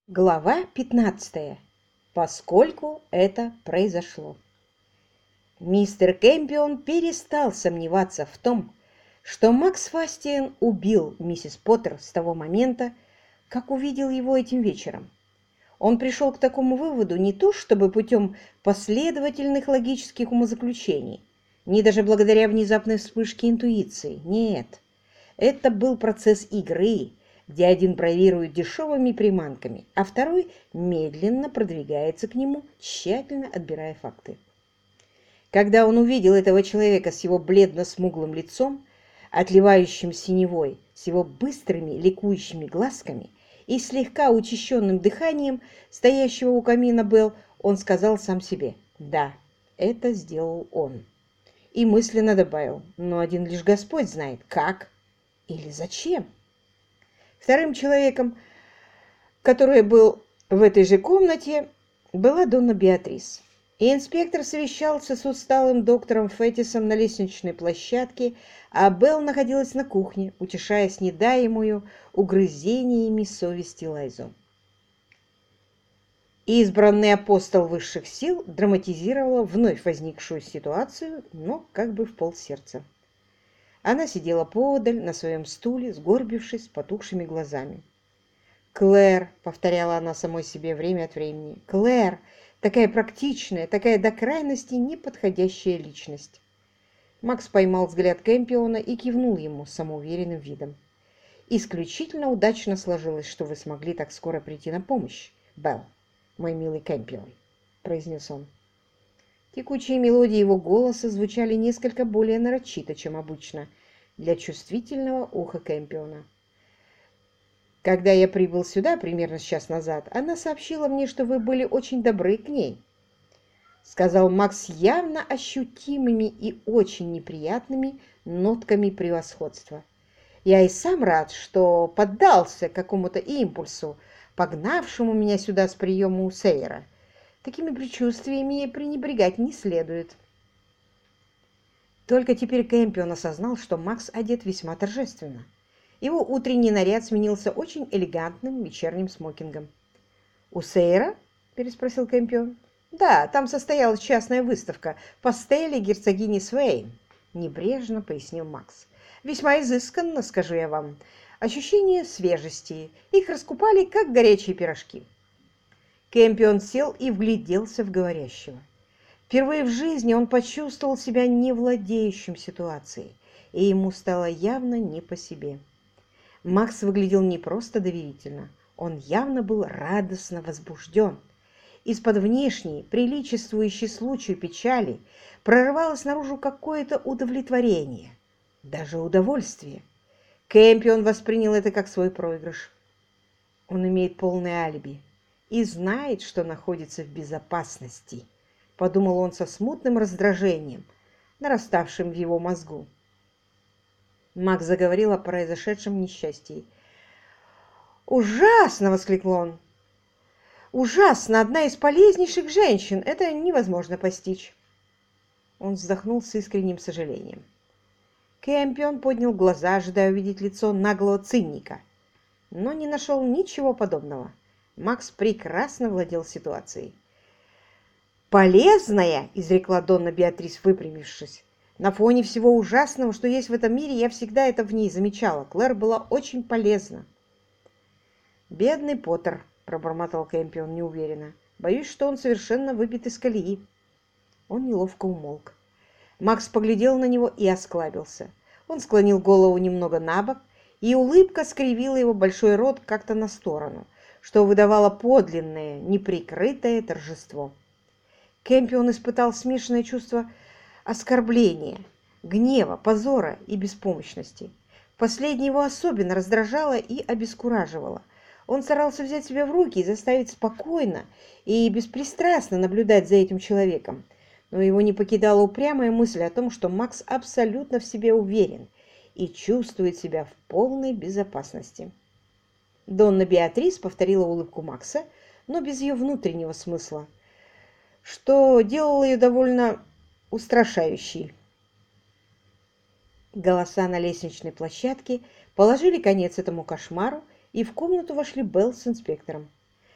Глава 15. Поскольку это произошло. Мистер Кэмпион перестал сомневаться в том, что Макс Фастиен убил миссис Поттер с того момента, как увидел его этим вечером. Он пришел к такому выводу не то чтобы путем последовательных логических умозаключений, не даже благодаря внезапной вспышке интуиции. Нет, это был процесс игры, где один бравирует дешевыми приманками, а второй медленно продвигается к нему, тщательно отбирая факты. Когда он увидел этого человека с его бледно-смуглым лицом, отливающим синевой, с его быстрыми ликующими глазками и слегка учащенным дыханием стоящего у камина Белл, он сказал сам себе: «Да, это сделал он». И мысленно добавил: «Но один лишь Господь знает, как или зачем». Вторым человеком, который был в этой же комнате, была Донна Беатрис. И инспектор совещался с усталым доктором Феттисом на лестничной площадке, а Белл находилась на кухне, утешая снедаемую угрызениями совести Лайзу. Избранный апостол высших сил драматизировала вновь возникшую ситуацию, но как бы в полсердца. Она сидела поодаль на своем стуле, сгорбившись с потухшими глазами. «Клэр», — повторяла она самой себе время от времени, — «Клэр, такая практичная, такая до крайности неподходящая личность». Макс поймал взгляд Кэмпиона и кивнул ему с самоуверенным видом. «Исключительно удачно сложилось, что вы смогли так скоро прийти на помощь, Белл, мой милый Кэмпион», — произнес он. Текучие мелодии его голоса звучали несколько более нарочито, чем обычно для чувствительного уха Кэмпиона. «Когда я прибыл сюда примерно час назад, она сообщила мне, что вы были очень добры к ней», — сказал Макс явно ощутимыми и очень неприятными нотками превосходства. «Я и сам рад, что поддался какому-то импульсу, погнавшему меня сюда с приема у Сейера. Такими предчувствиями пренебрегать не следует». Только теперь Кэмпион осознал, что Макс одет весьма торжественно. Его утренний наряд сменился очень элегантным вечерним смокингом. «У Сейра?» – переспросил Кэмпион. «Да, там состоялась частная выставка пастели герцогини Свейн», – небрежно пояснил Макс. «Весьма изысканно, скажу я вам. Ощущение свежести. Их раскупали, как горячие пирожки». Кэмпион сел и вгляделся в говорящего. Впервые в жизни он почувствовал себя не владеющим ситуацией, и ему стало явно не по себе. Макс выглядел не просто доверительно, он явно был радостно возбужден. Из-под внешней, приличествующей случаю печали, прорывалось наружу какое-то удовлетворение, даже удовольствие. Кэмпион воспринял это как свой проигрыш. Он имеет полное алиби и знает, что находится в безопасности, подумал он со смутным раздражением, нараставшим в его мозгу. Макс заговорил о произошедшем несчастье. «Ужасно!» — воскликнул он. «Ужасно! Одна из полезнейших женщин! Это невозможно постичь!» Он вздохнул с искренним сожалением. Кэмпион поднял глаза, ожидая увидеть лицо наглого циника, но не нашел ничего подобного. Макс прекрасно владел ситуацией. «Полезная!» — изрекла Донна Беатрис, выпрямившись. «На фоне всего ужасного, что есть в этом мире, я всегда это в ней замечала. Клэр была очень полезна». «Бедный Поттер», — пробормотал Кэмпион неуверенно. «Боюсь, что он совершенно выбит из колеи». Он неловко умолк. Макс поглядел на него и осклабился. Он склонил голову немного на бок, и улыбка скривила его большой рот как-то на сторону, что выдавало подлинное, неприкрытое торжество. Кэмпион испытал смешанное чувство оскорбления, гнева, позора и беспомощности. Последнее его особенно раздражало и обескураживало. Он старался взять себя в руки и заставить спокойно и беспристрастно наблюдать за этим человеком, но его не покидала упрямая мысль о том, что Макс абсолютно в себе уверен и чувствует себя в полной безопасности. Донна Беатрис повторила улыбку Макса, но без ее внутреннего смысла, что делало ее довольно устрашающей. Голоса на лестничной площадке положили конец этому кошмару, и в комнату вошли Белл с инспектором.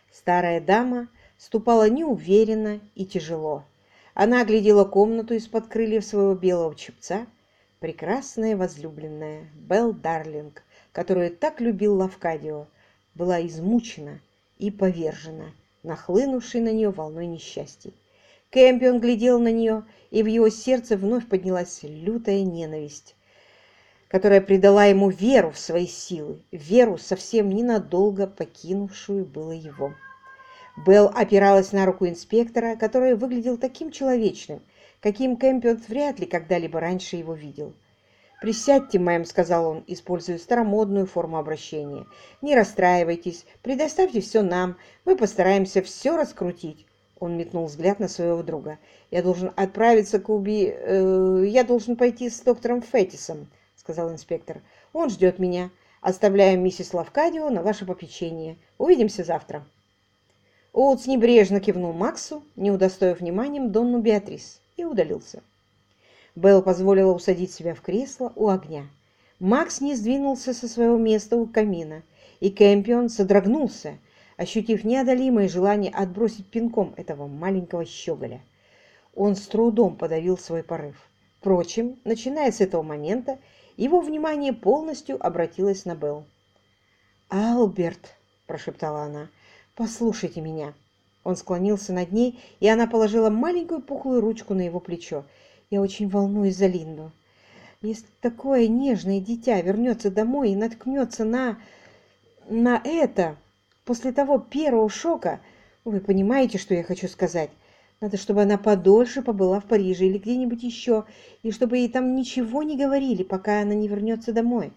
Старая дама ступала неуверенно и тяжело. Она оглядела комнату из-под крыльев своего белого чепца. Прекрасная возлюбленная Белл Дарлинг, которую так любил Лавкадио, была измучена и повержена, нахлынувшей на нее волной несчастий. Кэмпион глядел на нее, и в его сердце вновь поднялась лютая ненависть, которая придала ему веру в свои силы, веру, совсем ненадолго покинувшую было его. Белл опиралась на руку инспектора, который выглядел таким человечным, каким Кэмпион вряд ли когда-либо раньше его видел. «Присядьте, мэм», — сказал он, используя старомодную форму обращения. «Не расстраивайтесь, предоставьте все нам, мы постараемся все раскрутить». Он метнул взгляд на своего друга. «Я должен отправиться к Я должен пойти с доктором Феттисом», — сказал инспектор. «Он ждет меня. Оставляю миссис Лавкадио на ваше попечение. Увидимся завтра». Оутс небрежно кивнул Максу, не удостоив вниманием Донну Беатрис, и удалился. Белл позволила усадить себя в кресло у огня. Макс не сдвинулся со своего места у камина, и Кэмпион содрогнулся, ощутив неодолимое желание отбросить пинком этого маленького щеголя. Он с трудом подавил свой порыв. Впрочем, начиная с этого момента, его внимание полностью обратилось на Белл. «Алберт», – прошептала она, – «послушайте меня». Он склонился над ней, и она положила маленькую пухлую ручку на его плечо. «Я очень волнуюсь за Линду. Если такое нежное дитя вернется домой и наткнется на это, после того первого шока, вы понимаете, что я хочу сказать? Надо, чтобы она подольше побыла в Париже или где-нибудь еще, и чтобы ей там ничего не говорили, пока она не вернется домой».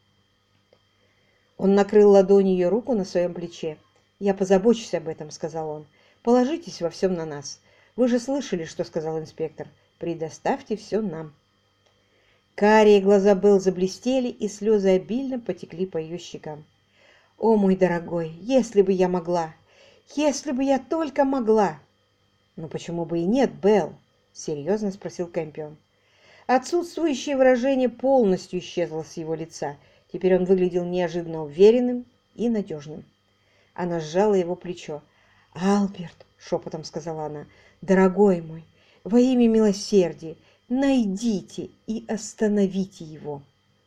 Он накрыл ладонью ее руку на своем плече. «Я позабочусь об этом», — сказал он. «Положитесь во всем на нас. Вы же слышали, что сказал инспектор. Предоставьте все нам». Карие глаза Белл заблестели, и слезы обильно потекли по ее щекам. «О, мой дорогой, если бы я могла! Если бы я только могла!» «Ну почему бы и нет, Белл?» — серьезно спросил Кэмпион. Отсутствующее выражение полностью исчезло с его лица. Теперь он выглядел неожиданно уверенным и надежным. Она сжала его плечо. «Алберт», — шепотом сказала она, — «дорогой мой, во имя милосердия, найдите и остановите его».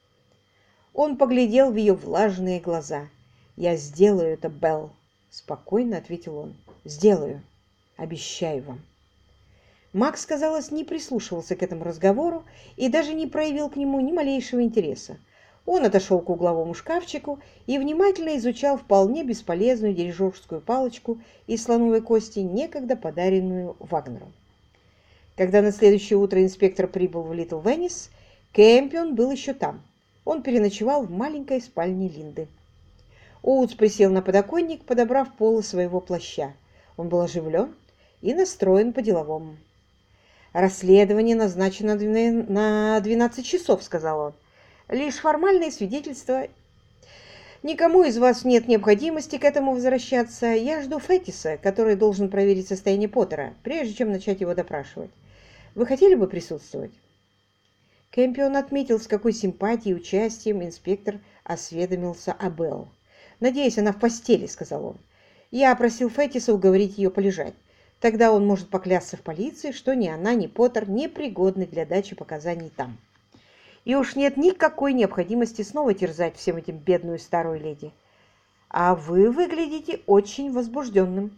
Он поглядел в ее влажные глаза. «Я сделаю это, Белл», — спокойно ответил он. «Сделаю. Обещаю вам». Макс, казалось, не прислушивался к этому разговору и даже не проявил к нему ни малейшего интереса. Он отошел к угловому шкафчику и внимательно изучал вполне бесполезную дирижерскую палочку из слоновой кости, некогда подаренную Вагнеру. Когда на следующее утро инспектор прибыл в Литл Веннис, Кэмпион был еще там. Он переночевал в маленькой спальне Линды. Оутс присел на подоконник, подобрав полы своего плаща. Он был оживлен и настроен по-деловому. «Расследование назначено на 12 часов», — сказал он. «Лишь формальные свидетельства. Никому из вас нет необходимости к этому возвращаться. Я жду Феттиса, который должен проверить состояние Поттера, прежде чем начать его допрашивать. Вы хотели бы присутствовать?» Кэмпион отметил, с какой симпатией и участием инспектор осведомился о Белл. «Надеюсь, она в постели», — сказал он. «Я просил Феттиса уговорить ее полежать. Тогда он может поклясться в полиции, что ни она, ни Поттер не пригодны для дачи показаний там. И уж нет никакой необходимости снова терзать всем этим бедную старую леди. А вы выглядите очень возбужденным».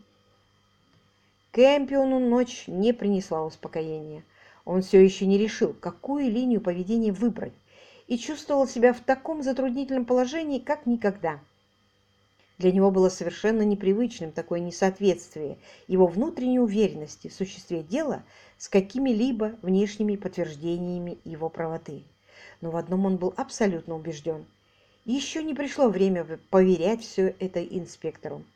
Кэмпиону ночь не принесла успокоения. Он все еще не решил, какую линию поведения выбрать, и чувствовал себя в таком затруднительном положении, как никогда. Для него было совершенно непривычным такое несоответствие его внутренней уверенности в существе дела с какими-либо внешними подтверждениями его правоты. Но в одном он был абсолютно убежден. Еще не пришло время поверять все это инспектору.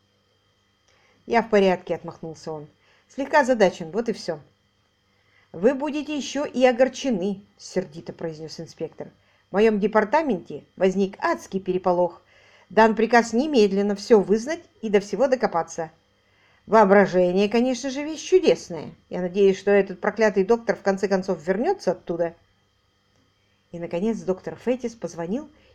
«Я в порядке», — отмахнулся он. «Слегка озадачен, вот и все». «Вы будете еще и огорчены», — сердито произнес инспектор. «В моем департаменте возник адский переполох. Дан приказ немедленно все вызнать и до всего докопаться. Воображение, конечно же, вещь чудесная. Я надеюсь, что этот проклятый доктор в конце концов вернется оттуда». И, наконец, доктор Феттис позвонил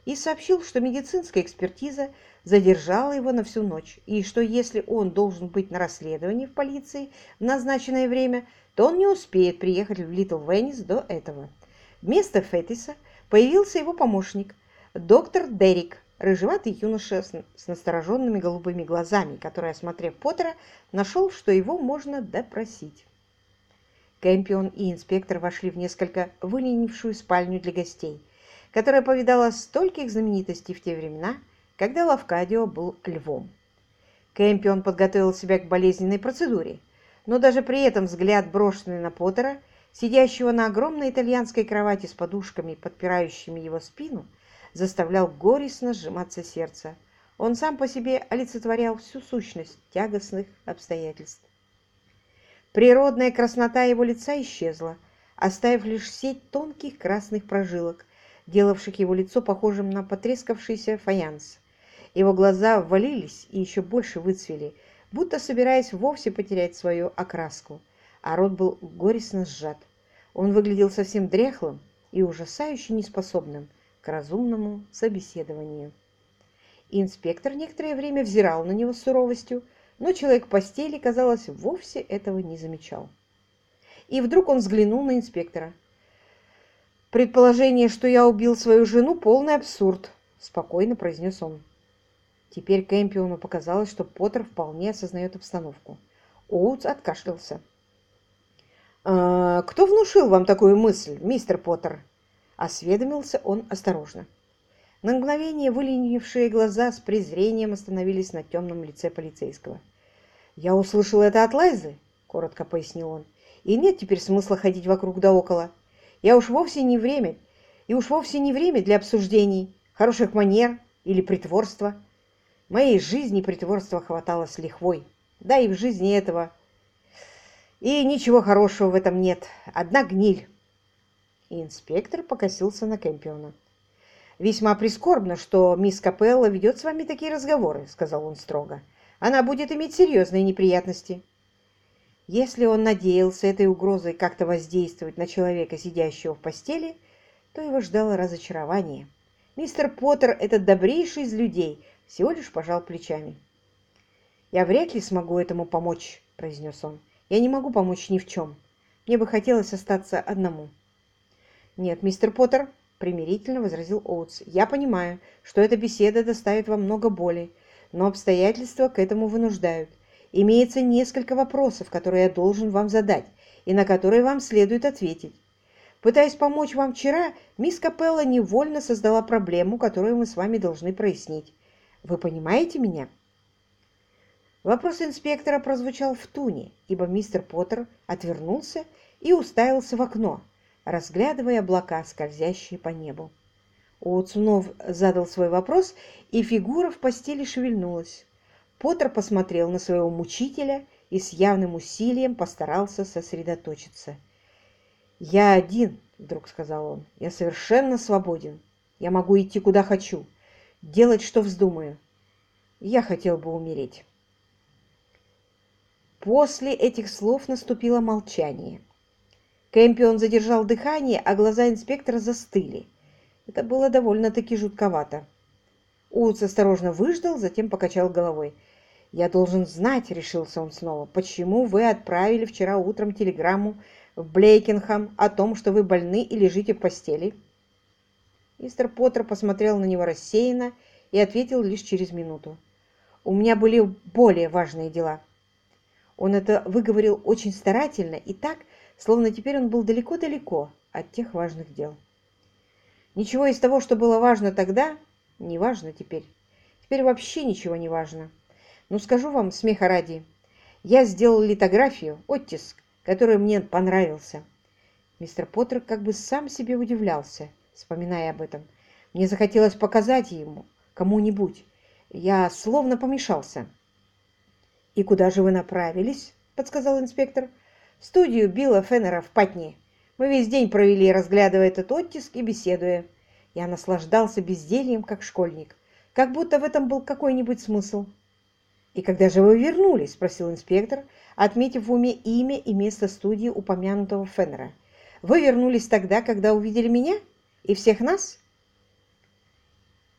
и сообщил, что медицинская экспертиза задержала его на всю ночь, и что если он должен быть на расследовании в полиции в назначенное время, то он не успеет приехать в Литл Веннис до этого. Вместо Феттиса появился его помощник, доктор Деррик, рыжеватый юноша с настороженными голубыми глазами, который, осмотрев Поттера, нашел, что его можно допросить. Кэмпион и инспектор вошли в несколько выленившую спальню для гостей, которая повидала стольких знаменитостей в те времена, когда Лавкадио был львом. Кэмпион подготовил себя к болезненной процедуре, но даже при этом взгляд, брошенный на Поттера, сидящего на огромной итальянской кровати с подушками, подпирающими его спину, заставлял горестно сжиматься сердце. Он сам по себе олицетворял всю сущность тягостных обстоятельств. Природная краснота его лица исчезла, оставив лишь сеть тонких красных прожилок, делавших его лицо похожим на потрескавшийся фаянс. Его глаза ввалились и еще больше выцвели, будто собираясь вовсе потерять свою окраску, а рот был горестно сжат. Он выглядел совсем дряхлым и ужасающе неспособным к разумному собеседованию. Инспектор некоторое время взирал на него с суровостью, но человек в постели, казалось, вовсе этого не замечал. И вдруг он взглянул на инспектора. «Предположение, что я убил свою жену, полный абсурд», — спокойно произнес он. Теперь Кэмпиону показалось, что Поттер вполне осознает обстановку. Оутс откашлялся. «Кто внушил вам такую мысль, мистер Поттер?» — осведомился он осторожно. На мгновение выленившие глаза с презрением остановились на темном лице полицейского. «Я услышал это от Лайзы», — коротко пояснил он, — «и нет теперь смысла ходить вокруг да около. И уж вовсе не время для обсуждений, хороших манер или притворства. Моей жизни притворства хватало с лихвой, да и в жизни этого. И ничего хорошего в этом нет, одна гниль». И инспектор покосился на Кэмпиона. «Весьма прискорбно, что мисс Капелла ведет с вами такие разговоры», — сказал он строго. «Она будет иметь серьезные неприятности». Если он надеялся этой угрозой как-то воздействовать на человека, сидящего в постели, то его ждало разочарование. Мистер Поттер, этот добрейший из людей, всего лишь пожал плечами. «Я вряд ли смогу этому помочь», — произнес он. «Я не могу помочь ни в чем. Мне бы хотелось остаться одному». «Нет, мистер Поттер», — примирительно возразил Оутс, — «я понимаю, что эта беседа доставит вам много боли, но обстоятельства к этому вынуждают. Имеется несколько вопросов, которые я должен вам задать, и на которые вам следует ответить. Пытаясь помочь вам вчера, мисс Капелла невольно создала проблему, которую мы с вами должны прояснить. Вы понимаете меня?» Вопрос инспектора прозвучал в туне, ибо мистер Поттер отвернулся и уставился в окно, разглядывая облака, скользящие по небу. Оутс вновь задал свой вопрос, и фигура в постели шевельнулась. Поттер посмотрел на своего мучителя и с явным усилием постарался сосредоточиться. «Я один», — вдруг сказал он, — «я совершенно свободен. Я могу идти куда хочу, делать, что вздумаю. Я хотел бы умереть». После этих слов наступило молчание. Кэмпион задержал дыхание, а глаза инспектора застыли. Это было довольно-таки жутковато. Оутс осторожно выждал, затем покачал головой. «Я должен знать», — решился он снова, — «почему вы отправили вчера утром телеграмму в Блейкинхам о том, что вы больны и лежите в постели?» Мистер Поттер посмотрел на него рассеянно и ответил лишь через минуту. «У меня были более важные дела». Он это выговорил очень старательно и так, словно теперь он был далеко-далеко от тех важных дел. Ничего из того, что было важно тогда, не важно теперь. Теперь вообще ничего не важно. Но скажу вам, смеха ради, я сделал литографию, оттиск, который мне понравился. Мистер Поттер как бы сам себе удивлялся, вспоминая об этом. Мне захотелось показать ему, кому-нибудь. Я словно помешался. «И куда же вы направились?» — подсказал инспектор. «В студию Билла Феннера в Патни. Мы весь день провели, разглядывая этот оттиск и беседуя. Я наслаждался бездельем, как школьник, как будто в этом был какой-нибудь смысл». «И когда же вы вернулись?» — спросил инспектор, отметив в уме имя и место студии упомянутого Феннера. «Вы вернулись тогда, когда увидели меня и всех нас?»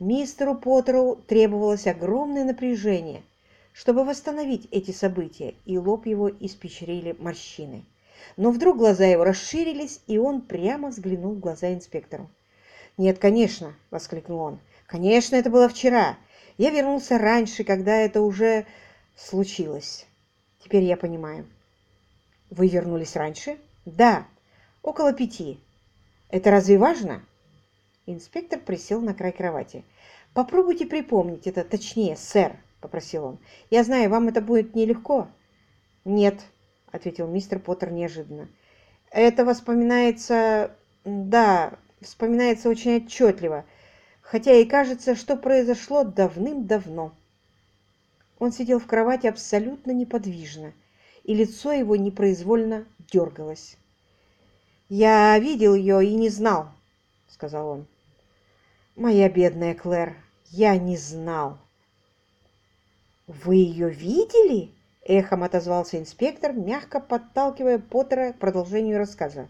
Мистеру Поттеру требовалось огромное напряжение, чтобы восстановить эти события, и лоб его испещрили морщины. Но вдруг глаза его расширились, и он прямо взглянул в глаза инспектору. «Нет, конечно!» — воскликнул он. «Конечно, это было вчера. Я вернулся раньше, когда это уже случилось. Теперь я понимаю». «Вы вернулись раньше?» «Да, около 5. Это разве важно?» Инспектор присел на край кровати. «Попробуйте припомнить это точнее, сэр», — попросил он. «Я знаю, вам это будет нелегко». «Нет», — ответил мистер Поттер неожиданно. «Это вспоминается... да, вспоминается очень отчетливо, хотя и кажется, что произошло давным-давно». Он сидел в кровати абсолютно неподвижно, и лицо его непроизвольно дергалось. «Я видел ее и не знал», — сказал он. «Моя бедная Клэр, я не знал». «Вы ее видели?» — эхом отозвался инспектор, мягко подталкивая Поттера к продолжению рассказа.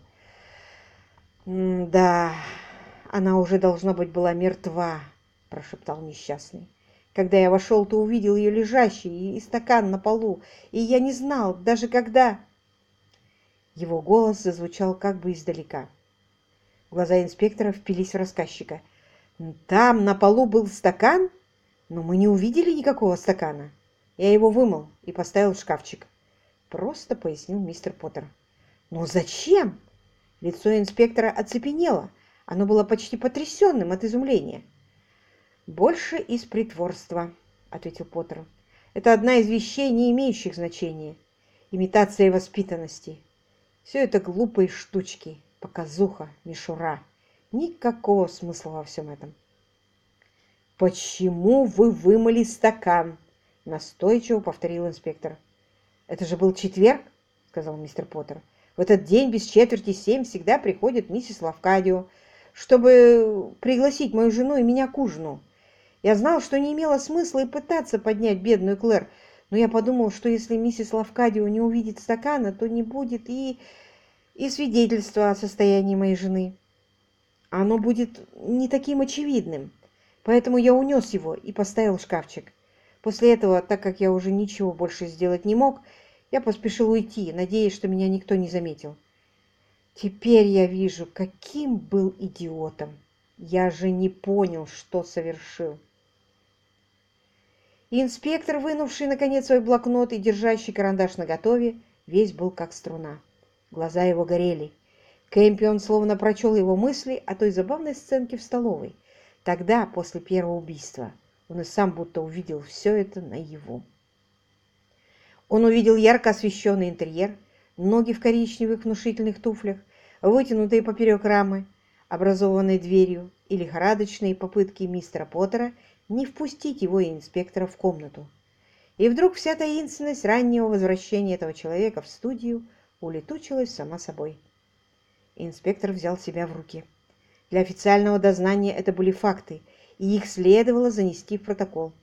«Да, она уже, должно быть, была мертва», — прошептал несчастный. «Когда я вошел, то увидел ее лежащей и стакан на полу, и я не знал, даже когда...» Его голос зазвучал как бы издалека. Глаза инспектора впились в рассказчика. «Там на полу был стакан, но мы не увидели никакого стакана. Я его вымыл и поставил в шкафчик», — просто пояснил мистер Поттер. «Но зачем?» Лицо инспектора оцепенело. Оно было почти потрясенным от изумления. «Больше из притворства», — ответил Поттер. «Это одна из вещей, не имеющих значения. Имитация воспитанности. Все это глупые штучки, показуха, мишура. Никакого смысла во всем этом». «Почему вы вымыли стакан?» — настойчиво повторил инспектор. «Это же был четверг», — сказал мистер Поттер. «В этот день без четверти 7 всегда приходит миссис Лавкадио, чтобы пригласить мою жену и меня к ужину. Я знал, что не имело смысла и пытаться поднять бедную Клэр, но я подумал, что если миссис Лавкадио не увидит стакана, то не будет и свидетельства о состоянии моей жены. Оно будет не таким очевидным, поэтому я унес его и поставил в шкафчик. После этого, так как я уже ничего больше сделать не мог, я поспешил уйти, надеясь, что меня никто не заметил. Теперь я вижу, каким был идиотом. Я же не понял, что совершил». Инспектор, вынувший, наконец, свой блокнот и держащий карандаш наготове, весь был как струна. Глаза его горели. Кэмпион словно прочел его мысли о той забавной сценке в столовой. Тогда, после первого убийства, он и сам будто увидел все это наяву. Он увидел ярко освещенный интерьер, ноги в коричневых внушительных туфлях, вытянутые поперек рамы, образованной дверью, и лихорадочные попытки мистера Поттера не впустить его и инспектора в комнату. И вдруг вся таинственность раннего возвращения этого человека в студию улетучилась сама собой. Инспектор взял себя в руки. Для официального дознания это были факты, и их следовало занести в протокол.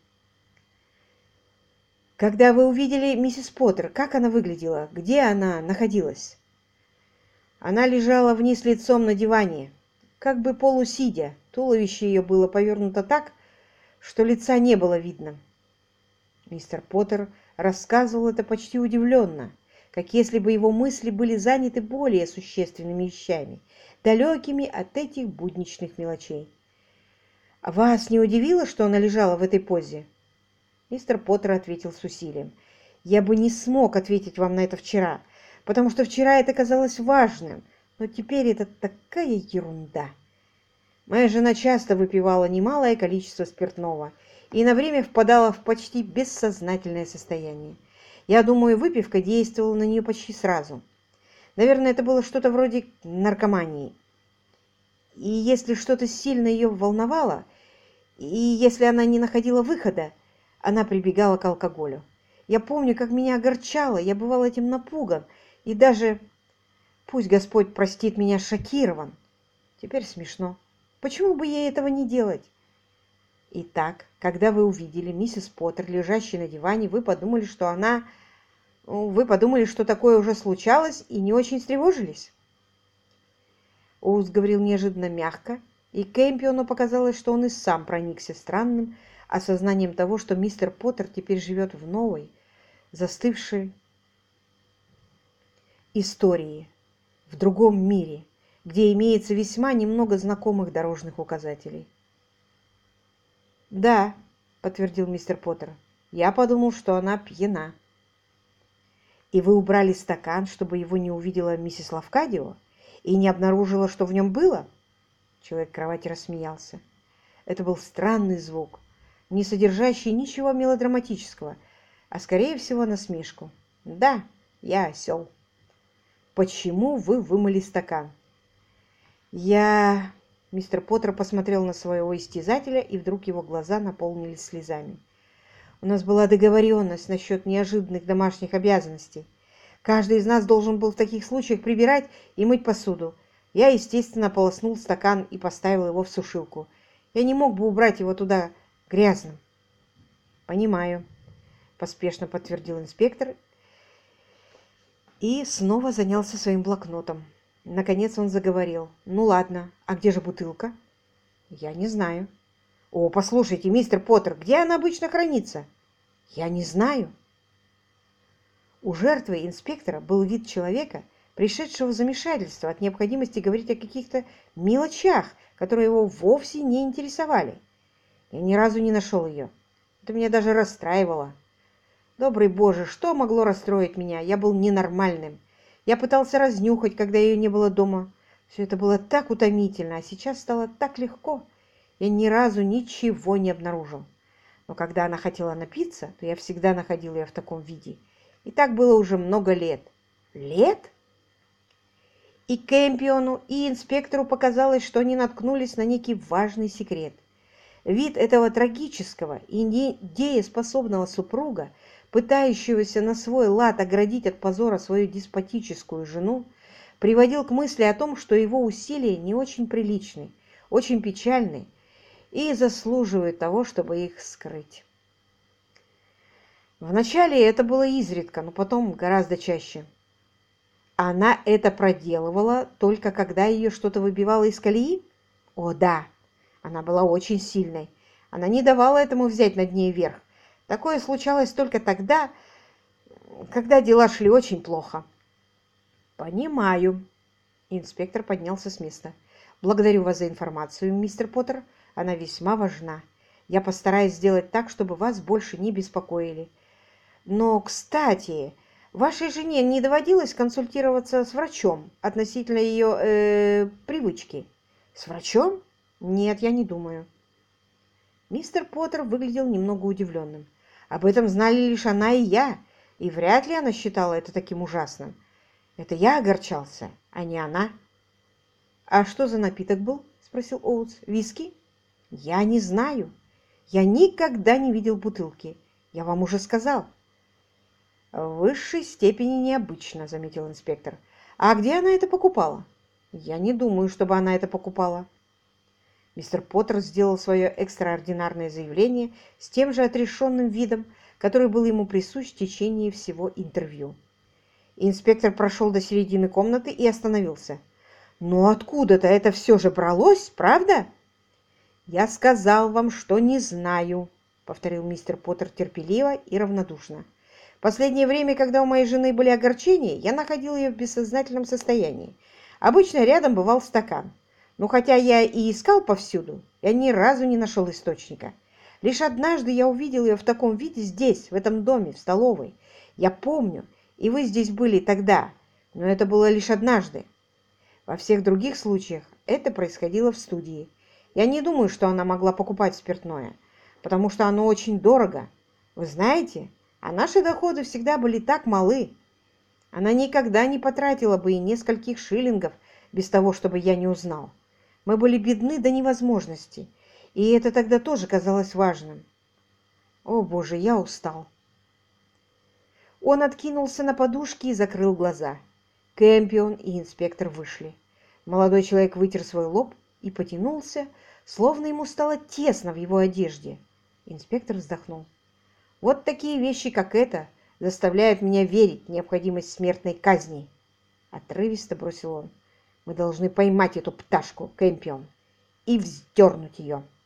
«Когда вы увидели миссис Поттер, как она выглядела? Где она находилась?» «Она лежала вниз лицом на диване, как бы полусидя. Туловище ее было повернуто так, что лица не было видно». Мистер Поттер рассказывал это почти удивленно, как если бы его мысли были заняты более существенными вещами, далекими от этих будничных мелочей. «Вас не удивило, что она лежала в этой позе?» Мистер Поттер ответил с усилием. «Я бы не смог ответить вам на это вчера, потому что вчера это казалось важным, но теперь это такая ерунда. Моя жена часто выпивала немалое количество спиртного и на время впадала в почти бессознательное состояние. Я думаю, выпивка действовала на нее почти сразу. Наверное, это было что-то вроде наркомании. И если что-то сильно ее волновало, и если она не находила выхода, она прибегала к алкоголю. Я помню, как меня огорчало, я бывал этим напуган, и даже, пусть Господь простит меня, шокирован. Теперь смешно. Почему бы ей этого не делать?» «Итак, когда вы увидели миссис Поттер, лежащей на диване, вы подумали, что она... Вы подумали, что такое уже случалось, и не очень встревожились?» Оуз говорил неожиданно мягко, И Кэмпиону показалось, что он и сам проникся странным осознанием того, что мистер Поттер теперь живет в новой, застывшей истории, в другом мире, где имеется весьма немного знакомых дорожных указателей. «Да», — подтвердил мистер Поттер, — «я подумал, что она пьяна». «И вы убрали стакан, чтобы его не увидела миссис Лавкадио, и не обнаружила, что в нем было?» Человек в кровати рассмеялся. Это был странный звук, не содержащий ничего мелодраматического, а, скорее всего, насмешку. «Да, я осел». «Почему вы вымыли стакан?» «Я...» Мистер Поттер посмотрел на своего истязателя, и вдруг его глаза наполнились слезами. «У нас была договоренность насчет неожиданных домашних обязанностей. Каждый из нас должен был в таких случаях прибирать и мыть посуду. Я, естественно, ополоснул стакан и поставил его в сушилку. Я не мог бы убрать его туда грязным». «Понимаю», — поспешно подтвердил инспектор и снова занялся своим блокнотом. Наконец он заговорил. «Ну ладно, а где же бутылка?» «Я не знаю». «О, послушайте, мистер Поттер, где она обычно хранится?» «Я не знаю». У жертвы инспектора был вид человека, пришедшего в замешательство от необходимости говорить о каких-то мелочах, которые его вовсе не интересовали. Я ни разу не нашел ее. Это меня даже расстраивало. Добрый Боже, что могло расстроить меня? Я был ненормальным. Я пытался разнюхать, когда ее не было дома. Все это было так утомительно, а сейчас стало так легко. Я ни разу ничего не обнаружил. Но когда она хотела напиться, то я всегда находил ее в таком виде. И так было уже много лет. Лет? И Кэмпиону, и инспектору показалось, что они наткнулись на некий важный секрет. Вид этого трагического и недееспособного супруга, пытающегося на свой лад оградить от позора свою деспотическую жену, приводил к мысли о том, что его усилия не очень приличны, очень печальны и заслуживают того, чтобы их скрыть. Вначале это было изредка, но потом гораздо чаще. Она это проделывала только когда ее что-то выбивало из колеи? О, да, она была очень сильной. Она не давала этому взять над ней верх. Такое случалось только тогда, когда дела шли очень плохо. Понимаю. Инспектор поднялся с места. Благодарю вас за информацию, мистер Поттер. Она весьма важна. Я постараюсь сделать так, чтобы вас больше не беспокоили. Но, кстати, вашей жене не доводилось консультироваться с врачом относительно ее привычки? С врачом? Нет, я не думаю. Мистер Поттер выглядел немного удивленным. Об этом знали лишь она и я, и вряд ли она считала это таким ужасным. Это я огорчался, а не она. «А что за напиток был?» – спросил Оутс. «Виски?» «Я не знаю. Я никогда не видел бутылки. Я вам уже сказал». «В высшей степени необычно», – заметил инспектор. «А где она это покупала?» «Я не думаю, чтобы она это покупала». Мистер Поттер сделал свое экстраординарное заявление с тем же отрешенным видом, который был ему присущ в течение всего интервью. Инспектор прошел до середины комнаты и остановился. «Но откуда-то это все же бралось, правда?» «Я сказал вам, что не знаю», — повторил мистер Поттер терпеливо и равнодушно. «В последнее время, когда у моей жены были огорчения, я находил ее в бессознательном состоянии. Обычно рядом бывал стакан. Но хотя я и искал повсюду, я ни разу не нашел источника. Лишь однажды я увидел ее в таком виде здесь, в этом доме, в столовой. Я помню, и вы здесь были тогда, но это было лишь однажды. Во всех других случаях это происходило в студии. Я не думаю, что она могла покупать спиртное, потому что оно очень дорого. Вы знаете, а наши доходы всегда были так малы. Она никогда не потратила бы и нескольких шиллингов без того, чтобы я не узнал. Мы были бедны до невозможности, и это тогда тоже казалось важным. О, Боже, я устал. Он откинулся на подушки и закрыл глаза. Кэмпион и инспектор вышли. Молодой человек вытер свой лоб и потянулся, словно ему стало тесно в его одежде. Инспектор вздохнул. «Вот такие вещи, как это, заставляют меня верить в необходимость смертной казни», — отрывисто бросил он. «Мы должны поймать эту пташку, Кэмпион, и вздернуть ее.